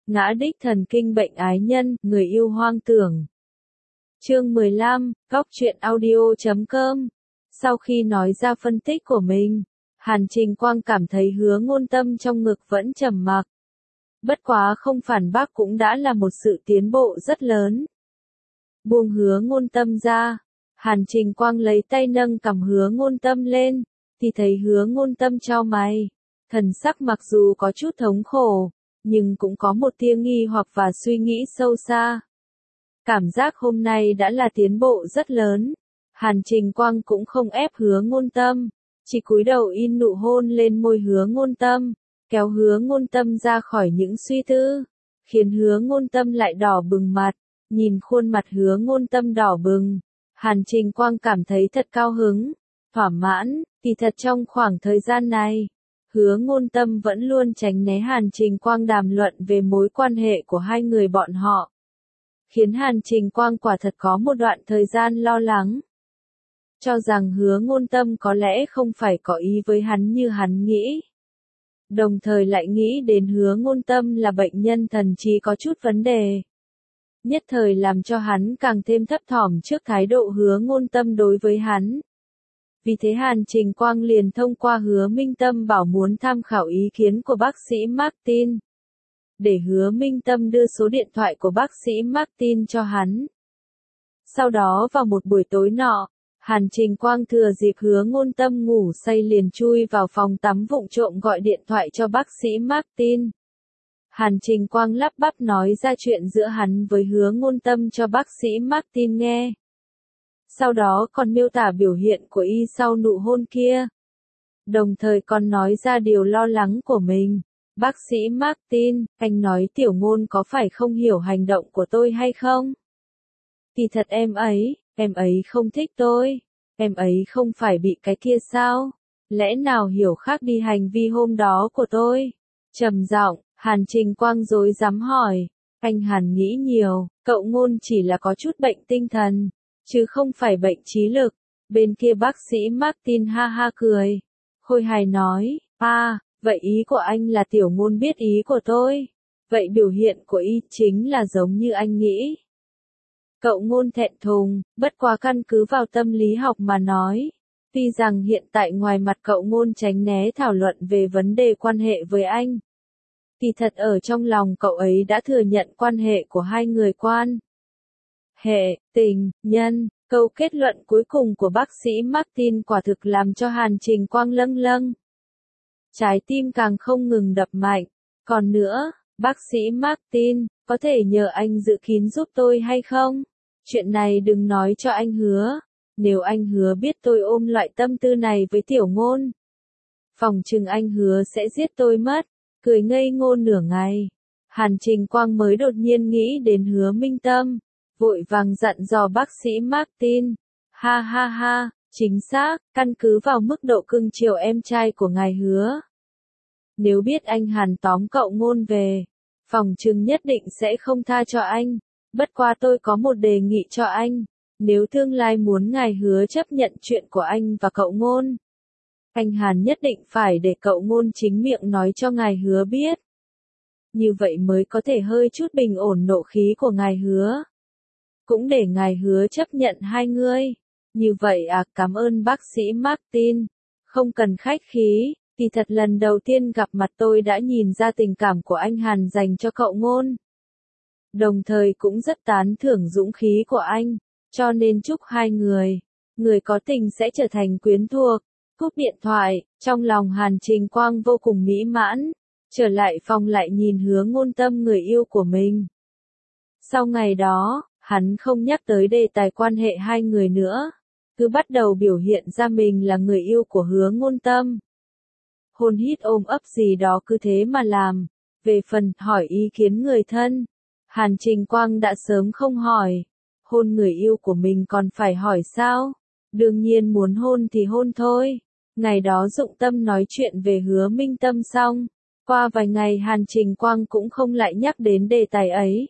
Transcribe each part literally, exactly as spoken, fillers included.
ngã đích thần kinh bệnh ái nhân, người yêu hoang tưởng. Chương mười lăm, góc truyện audio chấm com. Sau khi nói ra phân tích của mình, Hàn Trình Quang cảm thấy Hứa Ngôn Tâm trong ngực vẫn trầm mặc. Bất quá không phản bác cũng đã là một sự tiến bộ rất lớn. Buông Hứa Ngôn Tâm ra, Hàn Trình Quang lấy tay nâng cằm Hứa Ngôn Tâm lên, thì thấy Hứa Ngôn Tâm chau mày, thần sắc mặc dù có chút thống khổ, nhưng cũng có một tia nghi hoặc và suy nghĩ sâu xa. Cảm giác hôm nay đã là tiến bộ rất lớn. Hàn Trình Quang cũng không ép Hứa Ngôn Tâm, chỉ cúi đầu in nụ hôn lên môi Hứa Ngôn Tâm, kéo Hứa Ngôn Tâm ra khỏi những suy tư, khiến Hứa Ngôn Tâm lại đỏ bừng mặt. Nhìn khuôn mặt Hứa Ngôn Tâm đỏ bừng, Hàn Trình Quang cảm thấy thật cao hứng, thỏa mãn. Thì thật trong khoảng thời gian này, Hứa Ngôn Tâm vẫn luôn tránh né Hàn Trình Quang đàm luận về mối quan hệ của hai người bọn họ, khiến Hàn Trình Quang quả thật có một đoạn thời gian lo lắng, cho rằng Hứa Ngôn Tâm có lẽ không phải có ý với hắn như hắn nghĩ. Đồng thời lại nghĩ đến Hứa Ngôn Tâm là bệnh nhân thần trí có chút vấn đề. Nhất thời làm cho hắn càng thêm thấp thỏm trước thái độ Hứa Ngôn Tâm đối với hắn. Vì thế Hàn Trình Quang liền thông qua Hứa Minh Tâm bảo muốn tham khảo ý kiến của bác sĩ Martin. Để Hứa Minh Tâm đưa số điện thoại của bác sĩ Martin cho hắn. Sau đó vào một buổi tối nọ, Hàn Trình Quang thừa dịp Hứa Ngôn Tâm ngủ say liền chui vào phòng tắm vụng trộm gọi điện thoại cho bác sĩ Martin. Hàn Trình Quang lắp bắp nói ra chuyện giữa hắn với Hứa Ngôn Tâm cho bác sĩ Martin nghe. Sau đó còn miêu tả biểu hiện của y sau nụ hôn kia. Đồng thời còn nói ra điều lo lắng của mình. Bác sĩ Martin, anh nói Tiểu Ngôn có phải không hiểu hành động của tôi hay không? Thì thật em ấy, em ấy không thích tôi. Em ấy không phải bị cái kia sao? Lẽ nào hiểu khác đi hành vi hôm đó của tôi? Trầm giọng, Hàn Trình Quang rối rắm hỏi. Anh Hàn nghĩ nhiều, cậu Ngôn chỉ là có chút bệnh tinh thần, chứ không phải bệnh trí lực. Bên kia bác sĩ Martin ha ha cười. Khôi hài nói, à, vậy ý của anh là Tiểu Ngôn biết ý của tôi. Vậy biểu hiện của y chính là giống như anh nghĩ. Cậu Ngôn thẹn thùng, bất quá căn cứ vào tâm lý học mà nói. Tuy rằng hiện tại ngoài mặt cậu Ngôn tránh né thảo luận về vấn đề quan hệ với anh. Thì thật ở trong lòng cậu ấy đã thừa nhận quan hệ của hai người quan. Hệ, tình, nhân, câu kết luận cuối cùng của bác sĩ Martin quả thực làm cho Hàn Trình Quang lâng lâng. Trái tim càng không ngừng đập mạnh. Còn nữa, bác sĩ Martin, có thể nhờ anh giữ kín giúp tôi hay không? Chuyện này đừng nói cho anh Hứa. Nếu anh Hứa biết tôi ôm loại tâm tư này với Tiểu Ngôn, phòng chừng anh Hứa sẽ giết tôi mất. Cười ngây ngô nửa ngày, Hàn Trình Quang mới đột nhiên nghĩ đến Hứa Minh Tâm, vội vàng dặn dò bác sĩ Martin. Ha ha ha, chính xác, căn cứ vào mức độ cưng chiều em trai của ngài Hứa. Nếu biết anh Hàn tóm cậu Ngôn về, phòng chừng nhất định sẽ không tha cho anh. Bất quá tôi có một đề nghị cho anh, nếu tương lai muốn ngài Hứa chấp nhận chuyện của anh và cậu Ngôn, anh Hàn nhất định phải để cậu Ngôn chính miệng nói cho ngài Hứa biết. Như vậy mới có thể hơi chút bình ổn nộ khí của ngài Hứa. Cũng để ngài Hứa chấp nhận hai người. Như vậy à, cảm ơn bác sĩ Martin. Không cần khách khí, thì thật lần đầu tiên gặp mặt tôi đã nhìn ra tình cảm của anh Hàn dành cho cậu Ngôn. Đồng thời cũng rất tán thưởng dũng khí của anh, cho nên chúc hai người, người có tình sẽ trở thành quyến thuộc. Cúp điện thoại, trong lòng Hàn Trình Quang vô cùng mỹ mãn, trở lại phòng lại nhìn Hứa Ngôn Tâm người yêu của mình. Sau ngày đó, hắn không nhắc tới đề tài quan hệ hai người nữa, cứ bắt đầu biểu hiện ra mình là người yêu của Hứa Ngôn Tâm. Hôn hít ôm ấp gì đó cứ thế mà làm, về phần hỏi ý kiến người thân, Hàn Trình Quang đã sớm không hỏi. Hôn người yêu của mình còn phải hỏi sao? Đương nhiên muốn hôn thì hôn thôi. Ngày đó dụng tâm nói chuyện về Hứa Minh Tâm xong, qua vài ngày Hàn Trình Quang cũng không lại nhắc đến đề tài ấy.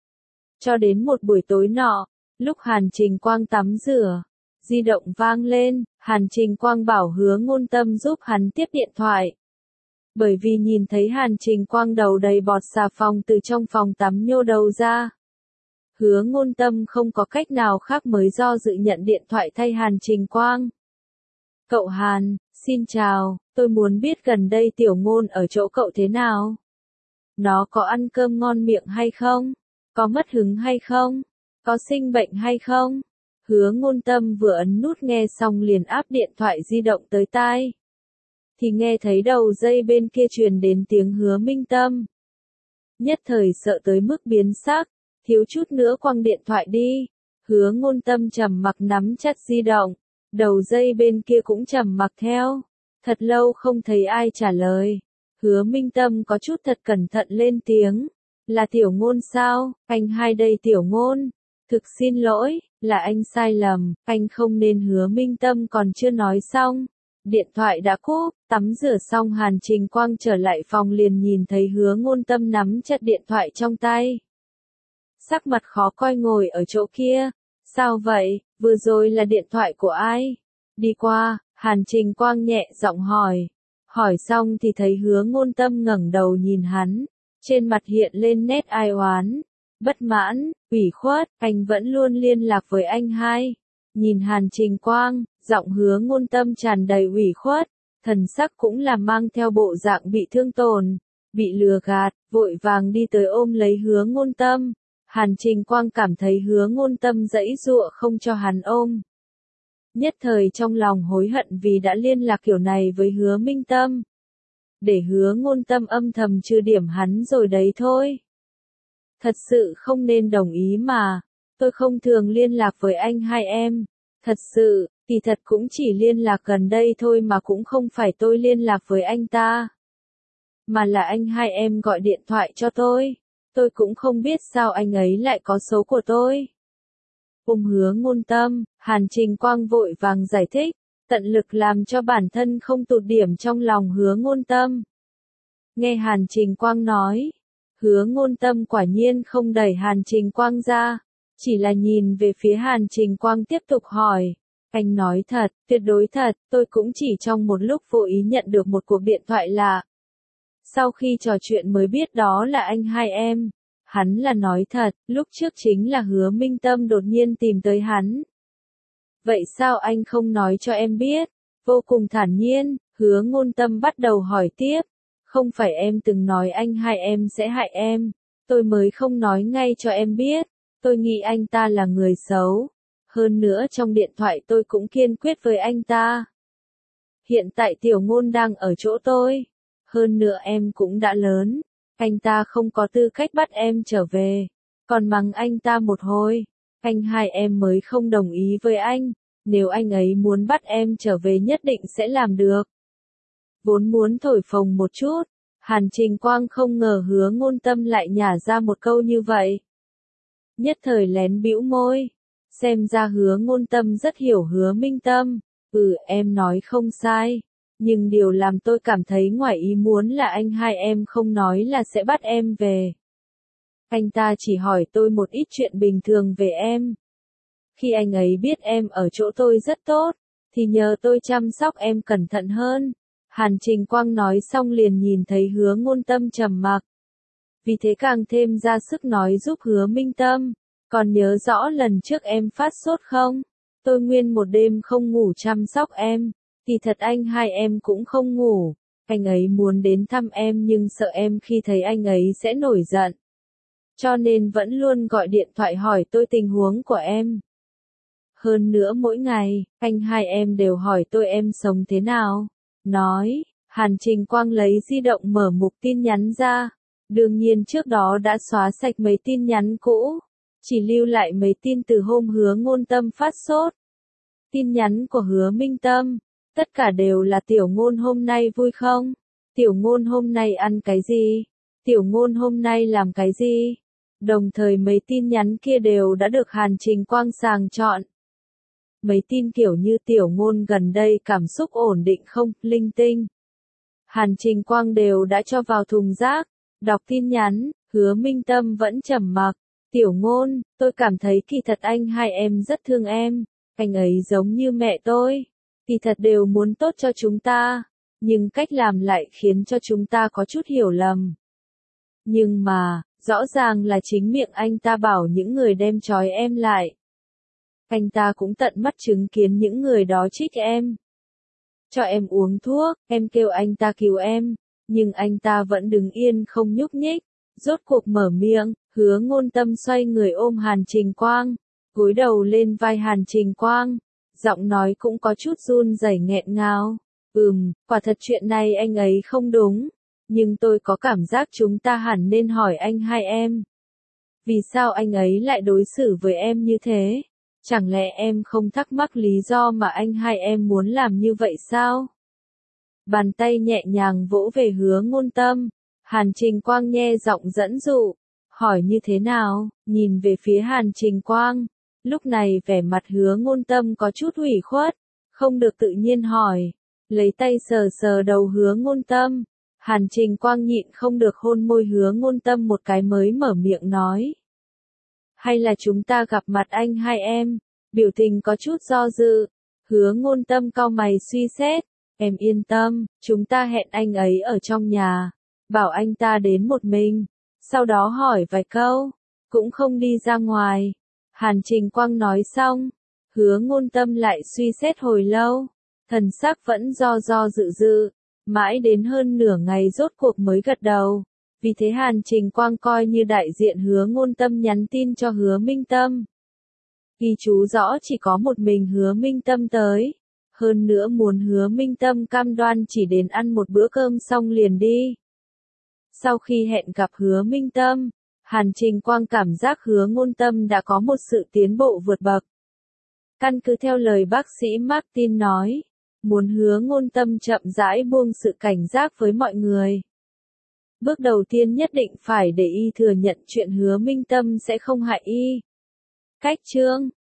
Cho đến một buổi tối nọ, lúc Hàn Trình Quang tắm rửa, di động vang lên, Hàn Trình Quang bảo Hứa Ngôn Tâm giúp hắn tiếp điện thoại. Bởi vì nhìn thấy Hàn Trình Quang đầu đầy bọt xà phòng từ trong phòng tắm nhô đầu ra. Hứa Ngôn Tâm không có cách nào khác mới do dự nhận điện thoại thay Hàn Trình Quang. Cậu Hàn, xin chào, tôi muốn biết gần đây Tiểu Ngôn ở chỗ cậu thế nào? Nó có ăn cơm ngon miệng hay không? Có mất hứng hay không? Có sinh bệnh hay không? Hứa Ngôn Tâm vừa ấn nút nghe xong liền áp điện thoại di động tới tai. Thì nghe thấy đầu dây bên kia truyền đến tiếng Hứa Minh Tâm. Nhất thời sợ tới mức biến sắc, thiếu chút nữa quăng điện thoại đi. Hứa Ngôn Tâm trầm mặc nắm chặt di động, đầu dây bên kia cũng trầm mặc theo. Thật lâu không thấy ai trả lời. Hứa Minh Tâm có chút thật cẩn thận lên tiếng. Là Tiểu Ngôn sao? Anh hai đây Tiểu Ngôn. Thực xin lỗi, là anh sai lầm, anh không nên. Hứa Minh Tâm còn chưa nói xong. Điện thoại đã cúp, tắm rửa xong Hàn Trình Quang trở lại phòng liền nhìn thấy Hứa Ngôn Tâm nắm chặt điện thoại trong tay. Sắc mặt khó coi ngồi ở chỗ kia. Sao vậy, vừa rồi là điện thoại của ai? Đi qua, Hàn Trình Quang nhẹ giọng hỏi. Hỏi xong thì thấy Hứa Ngôn Tâm ngẩng đầu nhìn hắn, trên mặt hiện lên nét ai oán, bất mãn, ủy khuất, anh vẫn luôn liên lạc với anh hai. Nhìn Hàn Trình Quang, giọng Hứa Ngôn Tâm tràn đầy ủy khuất, thần sắc cũng là mang theo bộ dạng bị thương tổn, bị lừa gạt, vội vàng đi tới ôm lấy Hứa Ngôn Tâm. Hàn Trình Quang cảm thấy Hứa Ngôn Tâm giãy giụa không cho hắn ôm. Nhất thời trong lòng hối hận vì đã liên lạc kiểu này với Hứa Minh Tâm. Để Hứa Ngôn Tâm âm thầm trừ điểm hắn rồi đấy thôi. Thật sự không nên đồng ý mà. Tôi không thường liên lạc với anh hai em. Thật sự, thì thật cũng chỉ liên lạc gần đây thôi mà cũng không phải tôi liên lạc với anh ta. Mà là anh hai em gọi điện thoại cho tôi. Tôi cũng không biết sao anh ấy lại có số của tôi. Ôm Hứa Ngôn Tâm, Hàn Trình Quang vội vàng giải thích, tận lực làm cho bản thân không tụt điểm trong lòng Hứa Ngôn Tâm. Nghe Hàn Trình Quang nói, Hứa Ngôn Tâm quả nhiên không đẩy Hàn Trình Quang ra, chỉ là nhìn về phía Hàn Trình Quang tiếp tục hỏi. Anh nói thật, tuyệt đối thật, tôi cũng chỉ trong một lúc vô ý nhận được một cuộc điện thoại lạ. Sau khi trò chuyện mới biết đó là anh hai em. Hắn là nói thật, lúc trước chính là Hứa Minh Tâm đột nhiên tìm tới hắn. Vậy sao anh không nói cho em biết? Vô cùng thản nhiên, Hứa Ngôn Tâm bắt đầu hỏi tiếp. Không phải em từng nói anh hai em sẽ hại em. Tôi mới không nói ngay cho em biết. Tôi nghĩ anh ta là người xấu. Hơn nữa trong điện thoại tôi cũng kiên quyết với anh ta. Hiện tại Tiểu Ngôn đang ở chỗ tôi. Hơn nữa em cũng đã lớn. Anh ta không có tư cách bắt em trở về. Còn mắng anh ta một hồi. Anh hai em mới không đồng ý với anh. Nếu anh ấy muốn bắt em trở về nhất định sẽ làm được. Vốn muốn thổi phồng một chút. Hàn Trình Quang không ngờ Hứa Ngôn Tâm lại nhả ra một câu như vậy. Nhất thời lén bĩu môi. Xem ra Hứa Ngôn Tâm rất hiểu Hứa Minh Tâm. Ừ, em nói không sai. Nhưng điều làm tôi cảm thấy ngoài ý muốn là anh hai em không nói là sẽ bắt em về. Anh ta chỉ hỏi tôi một ít chuyện bình thường về em. Khi anh ấy biết em ở chỗ tôi rất tốt, thì nhờ tôi chăm sóc em cẩn thận hơn. Hàn Trình Quang nói xong liền nhìn thấy Hứa Ngôn Tâm trầm mặc. Vì thế càng thêm ra sức nói giúp Hứa Minh Tâm. Còn nhớ rõ lần trước em phát sốt không? Tôi nguyên một đêm không ngủ chăm sóc em. Thì thật anh hai em cũng không ngủ. Anh ấy muốn đến thăm em nhưng sợ em khi thấy anh ấy sẽ nổi giận. Cho nên vẫn luôn gọi điện thoại hỏi tôi tình huống của em. Hơn nữa mỗi ngày, anh hai em đều hỏi tôi em sống thế nào. Nói, Hàn Trình Quang lấy di động mở mục tin nhắn ra. Đương nhiên trước đó đã xóa sạch mấy tin nhắn cũ. Chỉ lưu lại mấy tin từ hôm Hứa Ngôn Tâm phát sốt. Tin nhắn của Hứa Minh Tâm. Tất cả đều là Tiểu Ngôn hôm nay vui không? Tiểu Ngôn hôm nay ăn cái gì? Tiểu Ngôn hôm nay làm cái gì? Đồng thời mấy tin nhắn kia đều đã được Hàn Trình Quang sàng chọn. Mấy tin kiểu như Tiểu Ngôn gần đây cảm xúc ổn định không, linh tinh. Hàn Trình Quang đều đã cho vào thùng rác. Đọc tin nhắn, Hứa Minh Tâm vẫn trầm mặc. Tiểu Ngôn, tôi cảm thấy kỳ thật anh hai em rất thương em. Anh ấy giống như mẹ tôi. Kỳ thật đều muốn tốt cho chúng ta. nhưng cách làm lại khiến cho chúng ta có chút hiểu lầm. Nhưng mà, rõ ràng là chính miệng anh ta bảo những người đem trói em lại. Anh ta cũng tận mắt chứng kiến những người đó trích em. Cho em uống thuốc, em kêu anh ta cứu em, nhưng anh ta vẫn đứng yên không nhúc nhích. Rốt cuộc mở miệng, Hứa Ngôn Tâm xoay người ôm Hàn Trình Quang, gối đầu lên vai Hàn Trình Quang, giọng nói cũng có chút run rẩy nghẹn ngào. Ừm, quả thật chuyện này anh ấy không đúng, nhưng tôi có cảm giác chúng ta hẳn nên hỏi anh hai em. Vì sao anh ấy lại đối xử với em như thế? Chẳng lẽ em không thắc mắc lý do mà anh hai em muốn làm như vậy sao? Bàn tay nhẹ nhàng vỗ về Hứa Ngôn Tâm, Hàn Trình Quang nghe giọng dẫn dụ, hỏi như thế nào, nhìn về phía Hàn Trình Quang. Lúc này vẻ mặt Hứa Ngôn Tâm có chút ủy khuất, không được tự nhiên hỏi, lấy tay sờ sờ đầu Hứa Ngôn Tâm. Hàn Trình Quang nhịn không được hôn môi Hứa Ngôn Tâm một cái mới mở miệng nói. Hay là chúng ta gặp mặt anh hai em, biểu tình có chút do dự. Hứa Ngôn Tâm cau mày suy xét, em yên tâm, chúng ta hẹn anh ấy ở trong nhà, bảo anh ta đến một mình, sau đó hỏi vài câu, cũng không đi ra ngoài. Hàn Trình Quang nói xong, Hứa Ngôn Tâm lại suy xét hồi lâu, thần sắc vẫn do do dự dự, mãi đến hơn nửa ngày rốt cuộc mới gật đầu. Vì thế Hàn Trình Quang coi như đại diện Hứa Ngôn Tâm nhắn tin cho Hứa Minh Tâm. Ghi chú rõ chỉ có một mình Hứa Minh Tâm tới. Hơn nữa muốn Hứa Minh Tâm cam đoan chỉ đến ăn một bữa cơm xong liền đi. Sau khi hẹn gặp Hứa Minh Tâm, Hàn Trình Quang cảm giác Hứa Ngôn Tâm đã có một sự tiến bộ vượt bậc. Căn cứ theo lời bác sĩ Martin nói, muốn Hứa Ngôn Tâm chậm rãi buông sự cảnh giác với mọi người. Bước đầu tiên nhất định phải để y thừa nhận chuyện Hứa Minh Tâm sẽ không hại y. Cách chương